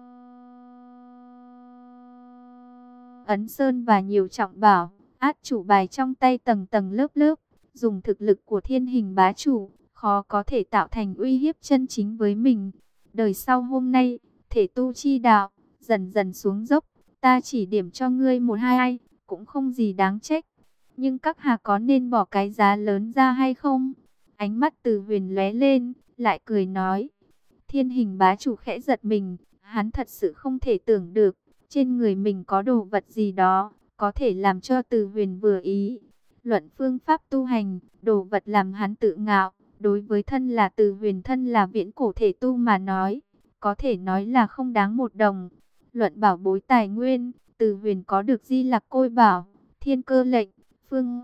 [SPEAKER 1] Ấn Sơn và nhiều trọng bảo, át chủ bài trong tay tầng tầng lớp lớp. Dùng thực lực của Thiên Hình bá chủ, khó có thể tạo thành uy hiếp chân chính với mình. Đời sau hôm nay, thể tu chi đạo, dần dần xuống dốc. Ta chỉ điểm cho ngươi một hai ai, cũng không gì đáng trách. Nhưng các hạ có nên bỏ cái giá lớn ra hay không? Ánh mắt Từ Huyền lóe lên, lại cười nói. Thiên Hình bá chủ khẽ giật mình, hắn thật sự không thể tưởng được, trên người mình có đồ vật gì đó, có thể làm cho Từ Huyền vừa ý. Luận phương pháp tu hành, đồ vật làm hắn tự ngạo, đối với thân là Từ Huyền thân là viễn cổ thể tu mà nói, có thể nói là không đáng một đồng. Luận bảo bối tài nguyên, Từ Huyền có được Di Lặc Côi Bảo, Thiên Cơ Lệnh, Phương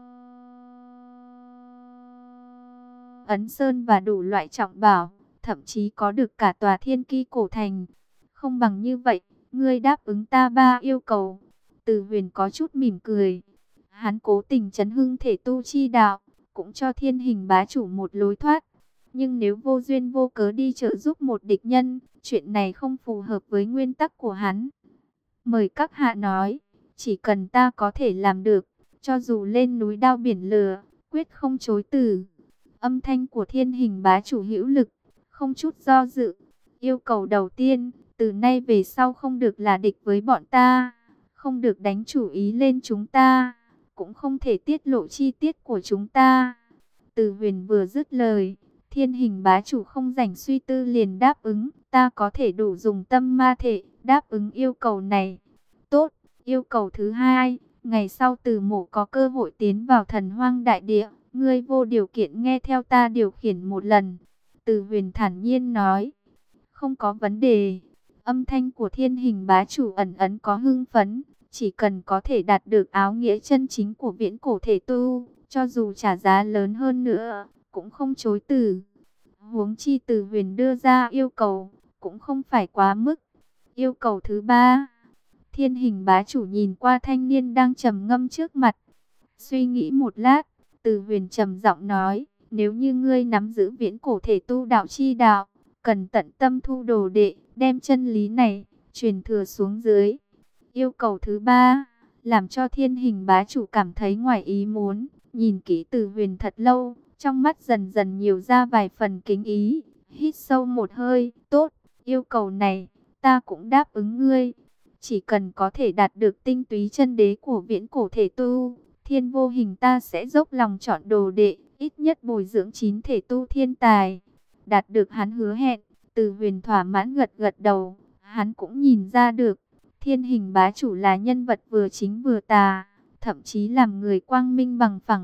[SPEAKER 1] Ấn Sơn và đủ loại trọng bảo, thậm chí có được cả tòa Thiên Ki cổ thành. Không bằng như vậy, ngươi đáp ứng ta ba yêu cầu. Từ Huyền có chút mỉm cười. Hắn cố tình chấn hưng thể tu chi đạo, cũng cho Thiên Hình bá chủ một lối thoát. Nhưng nếu vô duyên vô cớ đi trợ giúp một địch nhân, chuyện này không phù hợp với nguyên tắc của hắn. Mời các hạ nói, chỉ cần ta có thể làm được, cho dù lên núi đao biển lửa, quyết không chối từ. Âm thanh của Thiên Hình bá chủ hữu lực, không chút do dự. Yêu cầu đầu tiên, từ nay về sau không được là địch với bọn ta, không được đánh chủ ý lên chúng ta, cũng không thể tiết lộ chi tiết của chúng ta. Từ Huyền vừa dứt lời, Thiên Hình bá chủ không rảnh suy tư liền đáp ứng, ta có thể đủ dùng tâm ma thể, đáp ứng yêu cầu này. Tốt, yêu cầu thứ hai, ngày sau Từ Mộ có cơ hội tiến vào Thần Hoang đại địa, ngươi vô điều kiện nghe theo ta điều khiển một lần. Từ Huyền thản nhiên nói, không có vấn đề. Âm thanh của Thiên Hình bá chủ ẩn ẩn có hưng phấn, chỉ cần có thể đạt được áo nghĩa chân chính của viễn cổ thể tu, cho dù trả giá lớn hơn nữa, cũng không chối từ. Huống chi Từ Huyền đưa ra yêu cầu, cũng không phải quá mức. Yêu cầu thứ ba, Thiên Hình bá chủ nhìn qua thanh niên đang trầm ngâm trước mặt. Suy nghĩ một lát, Từ Huyền trầm giọng nói, nếu như ngươi nắm giữ viễn cổ thể tu đạo chi đạo, cần tận tâm thu đồ đệ, đem chân lý này truyền thừa xuống dưới. Yêu cầu thứ ba, làm cho Thiên Hình bá chủ cảm thấy ngoài ý muốn, nhìn kỹ Từ Huyền thật lâu, trong mắt dần dần nhiều ra vài phần kính ý. Hít sâu một hơi, tốt, yêu cầu này ta cũng đáp ứng ngươi. Chỉ cần có thể đạt được tinh túy chân đế của viễn cổ thể tu, Thiên Vô Hình ta sẽ dốc lòng chọn đồ đệ, ít nhất bồi dưỡng chín thể tu thiên tài. Đạt được hắn hứa hẹn, Từ Huyền thỏa mãn gật gật đầu. Hắn cũng nhìn ra được, Thiên Hình bá chủ là nhân vật vừa chính vừa tà, thậm chí làm người quang minh bằng phẳng.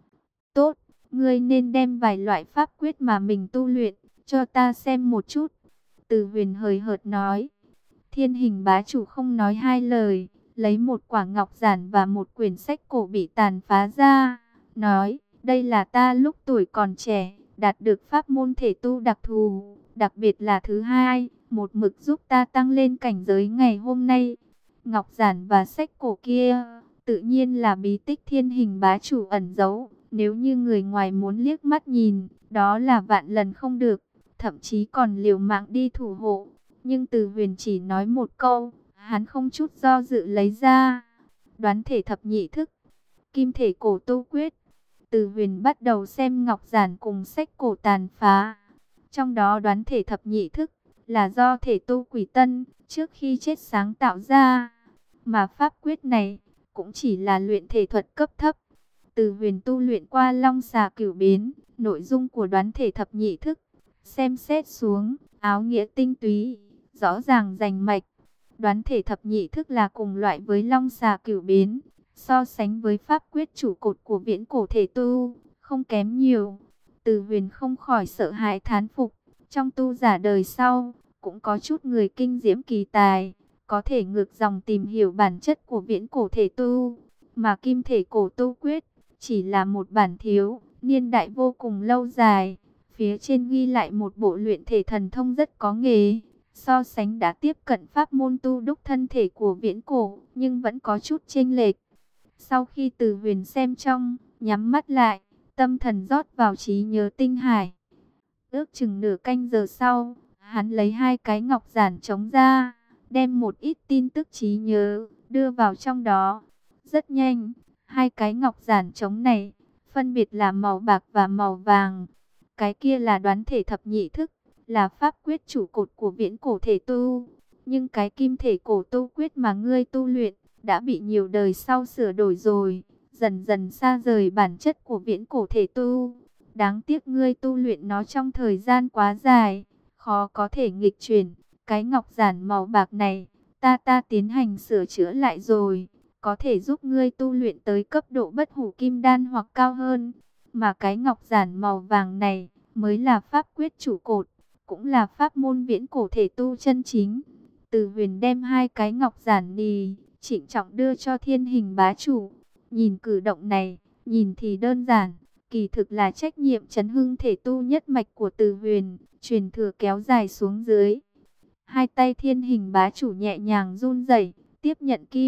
[SPEAKER 1] Tốt, ngươi nên đem vài loại pháp quyết mà mình tu luyện, cho ta xem một chút. Từ Huyền hời hợt nói. Thiên Hình bá chủ không nói hai lời, lấy một quả ngọc giản và một quyển sách cổ bị tàn phá ra, nói, đây là ta lúc tuổi còn trẻ, đạt được pháp môn thể tu đặc thù, đặc biệt là thứ hai, một mực giúp ta tăng lên cảnh giới ngày hôm nay. Ngọc giản và sách cổ kia, tự nhiên là bí tích Thiên Hình bá chủ ẩn giấu, nếu như người ngoài muốn liếc mắt nhìn, đó là vạn lần không được, thậm chí còn liều mạng đi thủ hộ. Nhưng Từ Huyền chỉ nói một câu, hắn không chút do dự lấy ra. Đoán thể thập nhị thức, kim thể cổ tu quyết. Từ Huyền bắt đầu xem ngọc giản cùng sách cổ tàn phá. Trong đó đoán thể thập nhị thức là do thể tu Quỷ Tân trước khi chết sáng tạo ra. Mà pháp quyết này cũng chỉ là luyện thể thuật cấp thấp. Từ Huyền tu luyện qua Long Xà Cửu Biến, nội dung của đoán thể thập nhị thức, xem xét xuống, áo nghĩa tinh túy, rõ ràng rành mạch. Đoán thể thập nhị thức là cùng loại với Long Xà Cửu Biến, so sánh với pháp quyết chủ cột của viễn cổ thể tu, không kém nhiều. Từ Huyền không khỏi sợ hãi thán phục, trong tu giả đời sau, cũng có chút người kinh diễm kỳ tài, có thể ngược dòng tìm hiểu bản chất của viễn cổ thể tu, mà kim thể cổ tu quyết chỉ là một bản thiếu, niên đại vô cùng lâu dài. Phía trên ghi lại một bộ luyện thể thần thông rất có nghề, so sánh đã tiếp cận pháp môn tu đúc thân thể của viễn cổ, nhưng vẫn có chút chênh lệch. Sau khi Từ Huyền xem trong, nhắm mắt lại, tâm thần rót vào trí nhớ tinh hải. Ước chừng nửa canh giờ sau, hắn lấy hai cái ngọc giản trống ra, đem một ít tin tức trí nhớ đưa vào trong đó. Rất nhanh, hai cái ngọc giản trống này phân biệt là màu bạc và màu vàng. Cái kia là đoán thể thập nhị thức, là pháp quyết chủ cột của viễn cổ thể tu. Nhưng cái kim thể cổ tu quyết mà ngươi tu luyện đã bị nhiều đời sau sửa đổi rồi, dần dần xa rời bản chất của viễn cổ thể tu. Đáng tiếc ngươi tu luyện nó trong thời gian quá dài, khó có thể nghịch chuyển. Cái ngọc giản màu bạc này, ta ta tiến hành sửa chữa lại rồi, có thể giúp ngươi tu luyện tới cấp độ bất hủ kim đan hoặc cao hơn. Mà cái ngọc giản màu vàng này mới là pháp quyết chủ cột, cũng là pháp môn viễn cổ thể tu chân chính. Từ Huyền đem hai cái ngọc giản nì, trịnh trọng đưa cho Thiên Hình bá chủ. Nhìn cử động này, nhìn thì đơn giản, kỳ thực là trách nhiệm chấn hưng thể tu nhất mạch của Từ Huyền, truyền thừa kéo dài xuống dưới. Hai tay Thiên Hình bá chủ nhẹ nhàng run rẩy, tiếp nhận kim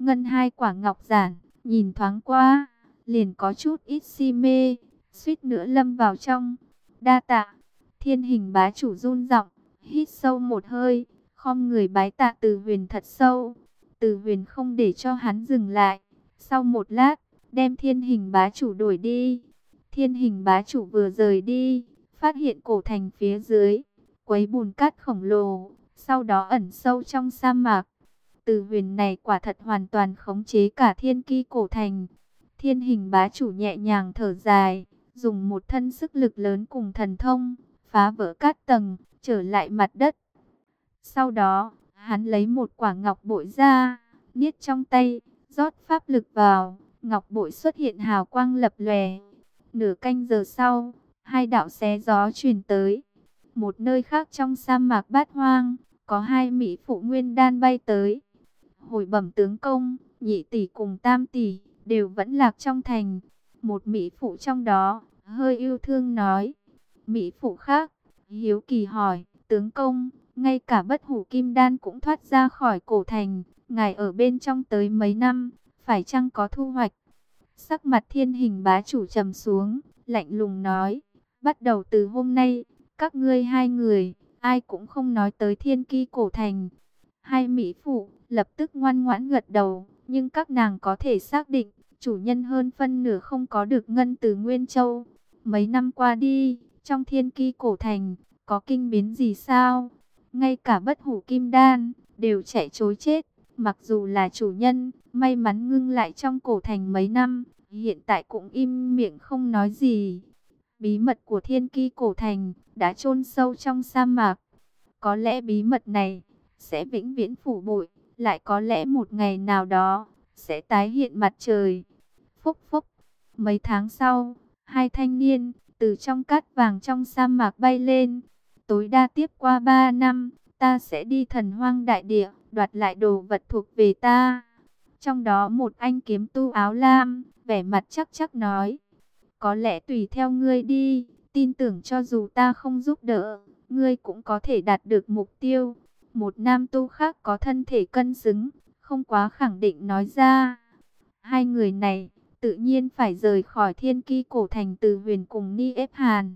[SPEAKER 1] ngân hai quả ngọc giản, nhìn thoáng qua, liền có chút ít si mê, suýt nữa lâm vào trong. Đa tạ. Thiên Hình bá chủ run giọng, hít sâu một hơi, khom người bái tạ Từ Huyền thật sâu. Từ Huyền không để cho hắn dừng lại, sau một lát, đem Thiên Hình bá chủ đuổi đi. Thiên Hình bá chủ vừa rời đi, phát hiện cổ thành phía dưới, quấy bùn cát khổng lồ, sau đó ẩn sâu trong sa mạc. Từ Huyền này quả thật hoàn toàn khống chế cả Thiên Ki cổ thành. Thiên Hình bá chủ nhẹ nhàng thở dài, dùng một thân sức lực lớn cùng thần thông, phá vỡ cát tầng, trở lại mặt đất. Sau đó, hắn lấy một quả ngọc bội ra, niết trong tay, rót pháp lực vào, ngọc bội xuất hiện hào quang lập lòe. Nửa canh giờ sau, hai đạo xé gió truyền tới. Một nơi khác trong sa mạc Bát Hoang, có hai mỹ phụ nguyên đan bay tới. Hồi bẩm tướng công, nhị tỷ cùng tam tỷ đều vẫn lạc trong thành. Một mỹ phụ trong đó hơi yêu thương nói. Mỹ phụ khác hiếu kỳ hỏi, tướng công, ngay cả bất hủ kim đan cũng thoát ra khỏi cổ thành, ngài ở bên trong tới mấy năm, phải chăng có thu hoạch? Sắc mặt Thiên Hình bá chủ trầm xuống, lạnh lùng nói, bắt đầu từ hôm nay, các ngươi hai người, ai cũng không nói tới Thiên Ki cổ thành. Hai mỹ phụ lập tức ngoan ngoãn gật đầu, nhưng các nàng có thể xác định, chủ nhân hơn phân nửa không có được ngân từ Nguyên Châu. Mấy năm qua đi, trong Thiên Ki cổ thành, có kinh biến gì sao? Ngay cả bất hủ kim đan, đều chạy trối chết. Mặc dù là chủ nhân, may mắn ngưng lại trong cổ thành mấy năm, hiện tại cũng im miệng không nói gì. Bí mật của Thiên Ki cổ thành, đã chôn sâu trong sa mạc. Có lẽ bí mật này, sẽ vĩnh viễn phủ bụi, lại có lẽ một ngày nào đó, sẽ tái hiện mặt trời. Phúc phúc, mấy tháng sau, hai thanh niên, từ trong cát vàng trong sa mạc bay lên. Tối đa tiếp qua ba năm, ta sẽ đi Thần Hoang đại địa, đoạt lại đồ vật thuộc về ta. Trong đó một anh kiếm tu áo lam, vẻ mặt chắc chắc nói, có lẽ tùy theo ngươi đi, tin tưởng cho dù ta không giúp đỡ, ngươi cũng có thể đạt được mục tiêu. Một nam tu khác có thân thể cân xứng, không quá khẳng định nói ra. Hai người này, tự nhiên phải rời khỏi Thiên Ki cổ thành. Từ Huyền cùng Ni Ép Hàn.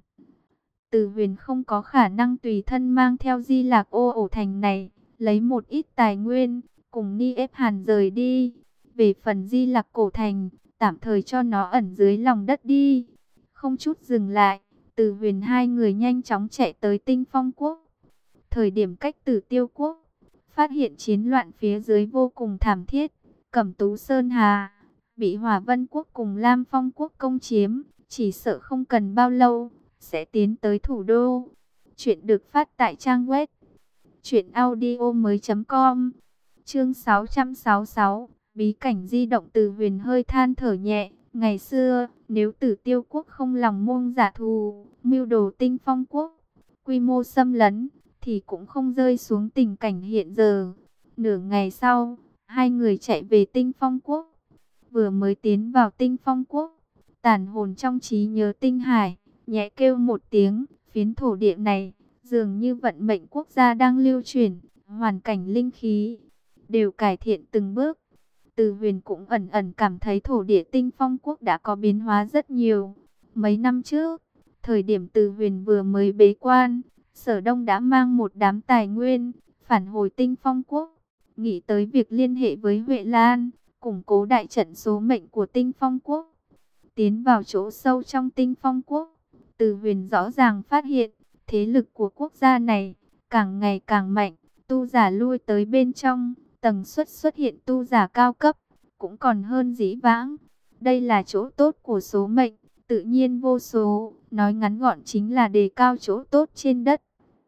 [SPEAKER 1] Từ Huyền không có khả năng tùy thân mang theo Di Lạc Ô ổ thành này, lấy một ít tài nguyên, cùng Ni Ép Hàn rời đi. Về phần Di Lạc cổ thành, tạm thời cho nó ẩn dưới lòng đất đi. Không chút dừng lại, Từ Huyền hai người nhanh chóng chạy tới Tinh Phong Quốc. Thời điểm cách Tử Tiêu Quốc, phát hiện chiến loạn phía dưới vô cùng thảm thiết. Cẩm Tú Sơn Hà bị Hỏa Vân Quốc cùng Lam Phong Quốc công chiếm, chỉ sợ không cần bao lâu sẽ tiến tới thủ đô. Chuyện được phát tại trang web truyện audio mới chấm com. Chương sáu trăm sáu mươi sáu, bí cảnh di động. Từ Huyền hơi than thở nhẹ, ngày xưa, nếu Tử Tiêu Quốc không lòng muông giả thù, mưu đồ Tinh Phong Quốc, quy mô xâm lấn, thì cũng không rơi xuống tình cảnh hiện giờ. Nửa ngày sau, hai người chạy về Tinh Phong Quốc. Vừa mới tiến vào Tinh Phong Quốc, tàn hồn trong trí nhớ Tinh Hải, nhẹ kêu một tiếng, phiến thổ địa này, dường như vận mệnh quốc gia đang lưu chuyển, hoàn cảnh linh khí, đều cải thiện từng bước. Từ Huyền cũng ẩn ẩn cảm thấy thổ địa Tinh Phong Quốc đã có biến hóa rất nhiều. Mấy năm trước, thời điểm Từ Huyền vừa mới bế quan, Sở Đông đã mang một đám tài nguyên, phản hồi Tinh Phong Quốc, nghĩ tới việc liên hệ với Huệ Lan, củng cố đại trận số mệnh của Tinh Phong Quốc. Tiến vào chỗ sâu trong Tinh Phong Quốc, Từ Huyền rõ ràng phát hiện, thế lực của quốc gia này, càng ngày càng mạnh, tu giả lui tới bên trong, tầng suất xuất hiện tu giả cao cấp, cũng còn hơn dĩ vãng. Đây là chỗ tốt của số mệnh, tự nhiên vô số, nói ngắn gọn chính là đề cao chỗ tốt trên đất.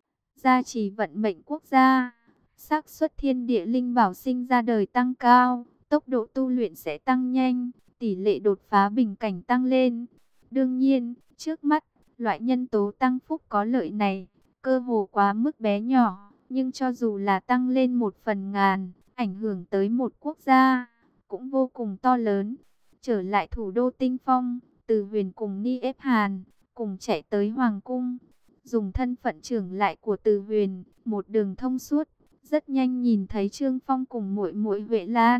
[SPEAKER 1] Gia trì vận mệnh quốc gia, xác suất thiên địa linh bảo sinh ra đời tăng cao, tốc độ tu luyện sẽ tăng nhanh, tỷ lệ đột phá bình cảnh tăng lên. Đương nhiên, trước mắt, loại nhân tố tăng phúc có lợi này, cơ hồ quá mức bé nhỏ, nhưng cho dù là tăng lên một phần ngàn, ảnh hưởng tới một quốc gia, cũng vô cùng to lớn. Trở lại thủ đô Tinh Phong, Từ Huyền cùng Ni Ép Hàn, cùng chạy tới Hoàng Cung. Dùng thân phận trưởng lại của Từ Huyền, một đường thông suốt, rất nhanh nhìn thấy Trương Phong cùng muội muội Huệ Lan.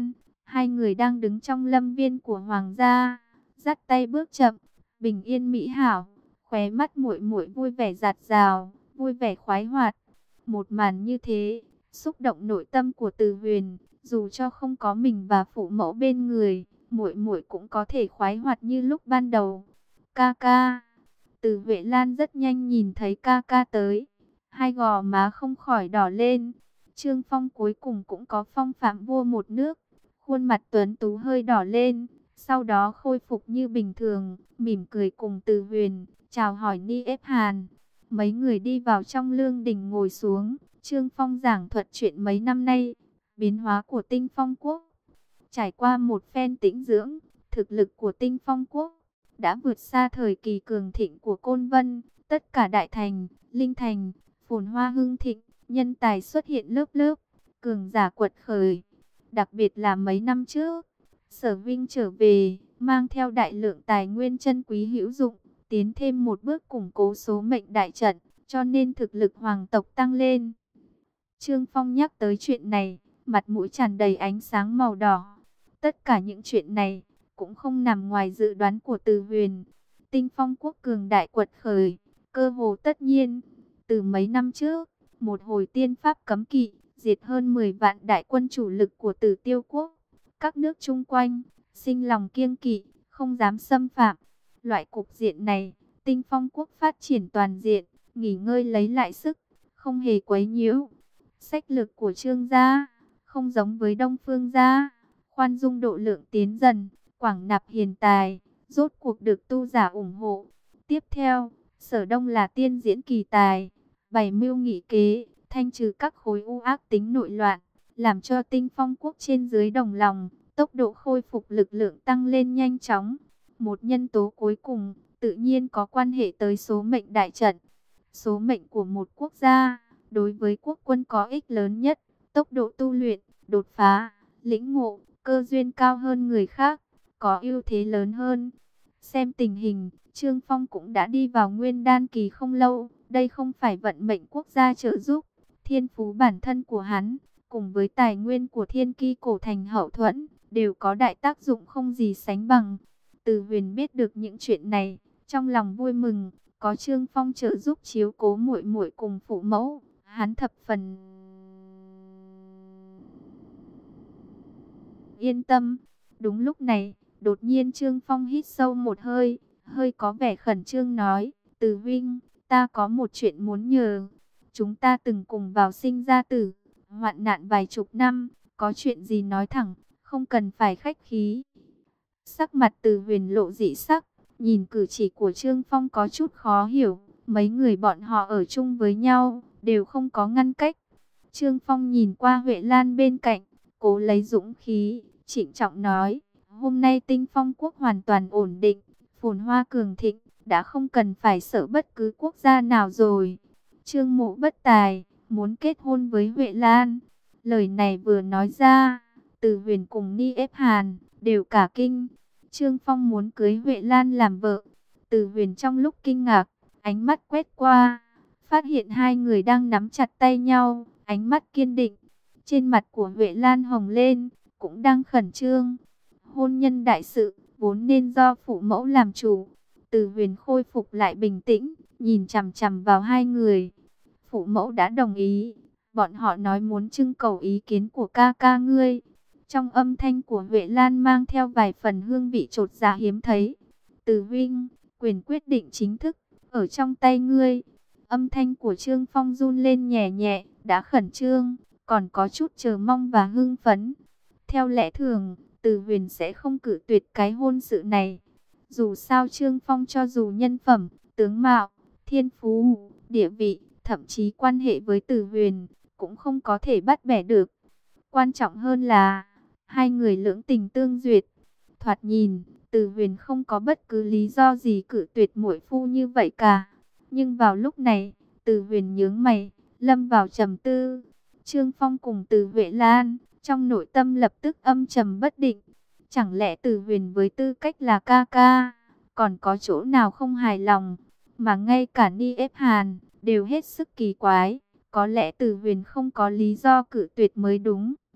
[SPEAKER 1] Hai người đang đứng trong lâm viên của hoàng gia, dắt tay bước chậm, bình yên mỹ hảo, khóe mắt muội muội vui vẻ rạt rào, vui vẻ khoái hoạt. Một màn như thế, xúc động nội tâm của Từ Huyền, dù cho không có mình và phụ mẫu bên người, muội muội cũng có thể khoái hoạt như lúc ban đầu. Ca ca. Từ Huệ Lan rất nhanh nhìn thấy ca ca tới, hai gò má không khỏi đỏ lên. Trương Phong cuối cùng cũng có phong phạm vua một nước, khuôn mặt tuấn tú hơi đỏ lên, sau đó khôi phục như bình thường, mỉm cười cùng Từ Huyền, chào hỏi Ni Ép Hàn. Mấy người đi vào trong lương đình ngồi xuống, Trương Phong giảng thuật chuyện mấy năm nay, biến hóa của Tinh Phong Quốc. Trải qua một phen tĩnh dưỡng, thực lực của Tinh Phong Quốc đã vượt xa thời kỳ cường thịnh của Côn Vân, tất cả đại thành, linh thành, phồn hoa hưng thịnh, nhân tài xuất hiện lớp lớp, cường giả quật khởi. Đặc biệt là mấy năm trước, Sở Vinh trở về, mang theo đại lượng tài nguyên chân quý hữu dụng, tiến thêm một bước củng cố số mệnh đại trận, cho nên thực lực hoàng tộc tăng lên. Trương Phong nhắc tới chuyện này, mặt mũi tràn đầy ánh sáng màu đỏ. Tất cả những chuyện này cũng không nằm ngoài dự đoán của Từ Huyền. Tinh Phong Quốc cường đại quật khởi, cơ hồ tất nhiên. Từ mấy năm trước, một hồi tiên pháp cấm kỵ, diệt hơn mười vạn đại quân chủ lực của Tử Tiêu Quốc. Các nước chung quanh, sinh lòng kiêng kỵ, không dám xâm phạm. Loại cục diện này, Tinh Phong Quốc phát triển toàn diện, nghỉ ngơi lấy lại sức, không hề quấy nhiễu. Sách lược của Trương gia không giống với Đông Phương gia, khoan dung độ lượng tiến dần, quảng nạp hiền tài, rốt cuộc được tu giả ủng hộ. Tiếp theo, Sở Đông là tiên diễn kỳ tài, bày mưu nghị kế, thanh trừ các khối u ác tính nội loạn, làm cho Tinh Phong Quốc trên dưới đồng lòng, tốc độ khôi phục lực lượng tăng lên nhanh chóng. Một nhân tố cuối cùng, tự nhiên có quan hệ tới số mệnh đại trận. Số mệnh của một quốc gia, đối với quốc quân có ích lớn nhất, tốc độ tu luyện, đột phá, lĩnh ngộ, cơ duyên cao hơn người khác, có ưu thế lớn hơn. Xem tình hình, Trương Phong cũng đã đi vào nguyên đan kỳ không lâu, đây không phải vận mệnh quốc gia trợ giúp, thiên phú bản thân của hắn, cùng với tài nguyên của Thiên Ki Cổ Thành hậu thuẫn, đều có đại tác dụng không gì sánh bằng. Từ Huyền biết được những chuyện này, trong lòng vui mừng, có Trương Phong trợ giúp chiếu cố muội muội cùng phụ mẫu, hắn thập phần yên tâm. Đúng lúc này, đột nhiên Trương Phong hít sâu một hơi, hơi có vẻ khẩn trương nói, Từ huynh, ta có một chuyện muốn nhờ. Chúng ta từng cùng vào sinh ra tử, hoạn nạn vài chục năm, có chuyện gì nói thẳng, không cần phải khách khí. Sắc mặt Từ Huyền lộ dị sắc, nhìn cử chỉ của Trương Phong có chút khó hiểu, mấy người bọn họ ở chung với nhau, đều không có ngăn cách. Trương Phong nhìn qua Huệ Lan bên cạnh, cố lấy dũng khí, trịnh trọng nói, hôm nay Tinh Phong Quốc hoàn toàn ổn định, phồn hoa cường thịnh, đã không cần phải sợ bất cứ quốc gia nào rồi. Trương Mộ bất tài, muốn kết hôn với Huệ Lan. Lời này vừa nói ra, Từ Huyền cùng Ni Ép Hàn, đều cả kinh. Trương Phong muốn cưới Huệ Lan làm vợ. Từ Huyền trong lúc kinh ngạc, ánh mắt quét qua, phát hiện hai người đang nắm chặt tay nhau, ánh mắt kiên định. Trên mặt của Huệ Lan hồng lên, cũng đang khẩn trương. Hôn nhân đại sự, vốn nên do phụ mẫu làm chủ. Từ Huyền khôi phục lại bình tĩnh, nhìn chằm chằm vào hai người. Phụ mẫu đã đồng ý, bọn họ nói muốn trưng cầu ý kiến của ca ca ngươi. Trong âm thanh của Huệ Lan mang theo vài phần hương vị chột dạ hiếm thấy. Từ huynh, quyền quyết định chính thức, ở trong tay ngươi. Âm thanh của Trương Phong run lên nhẹ nhẹ, đã khẩn trương, còn có chút chờ mong và hưng phấn. Theo lẽ thường, Từ Huyền sẽ không cử tuyệt cái hôn sự này. Dù sao Trương Phong cho dù nhân phẩm, tướng mạo, thiên phú, địa vị, thậm chí quan hệ với Từ Huyền, cũng không có thể bắt bẻ được. Quan trọng hơn là, hai người lưỡng tình tương duyệt. Thoạt nhìn, Từ Huyền không có bất cứ lý do gì cự tuyệt muội phu như vậy cả. Nhưng vào lúc này, Từ Huyền nhướng mày, lâm vào trầm tư. Trương Phong cùng Từ Huệ Lan, trong nội tâm lập tức âm trầm bất định. Chẳng lẽ Từ Huyền với tư cách là ca ca, còn có chỗ nào không hài lòng, mà ngay cả Ni Ép Hàn đều hết sức kỳ quái. Có lẽ Từ Huyền không có lý do cự tuyệt mới đúng.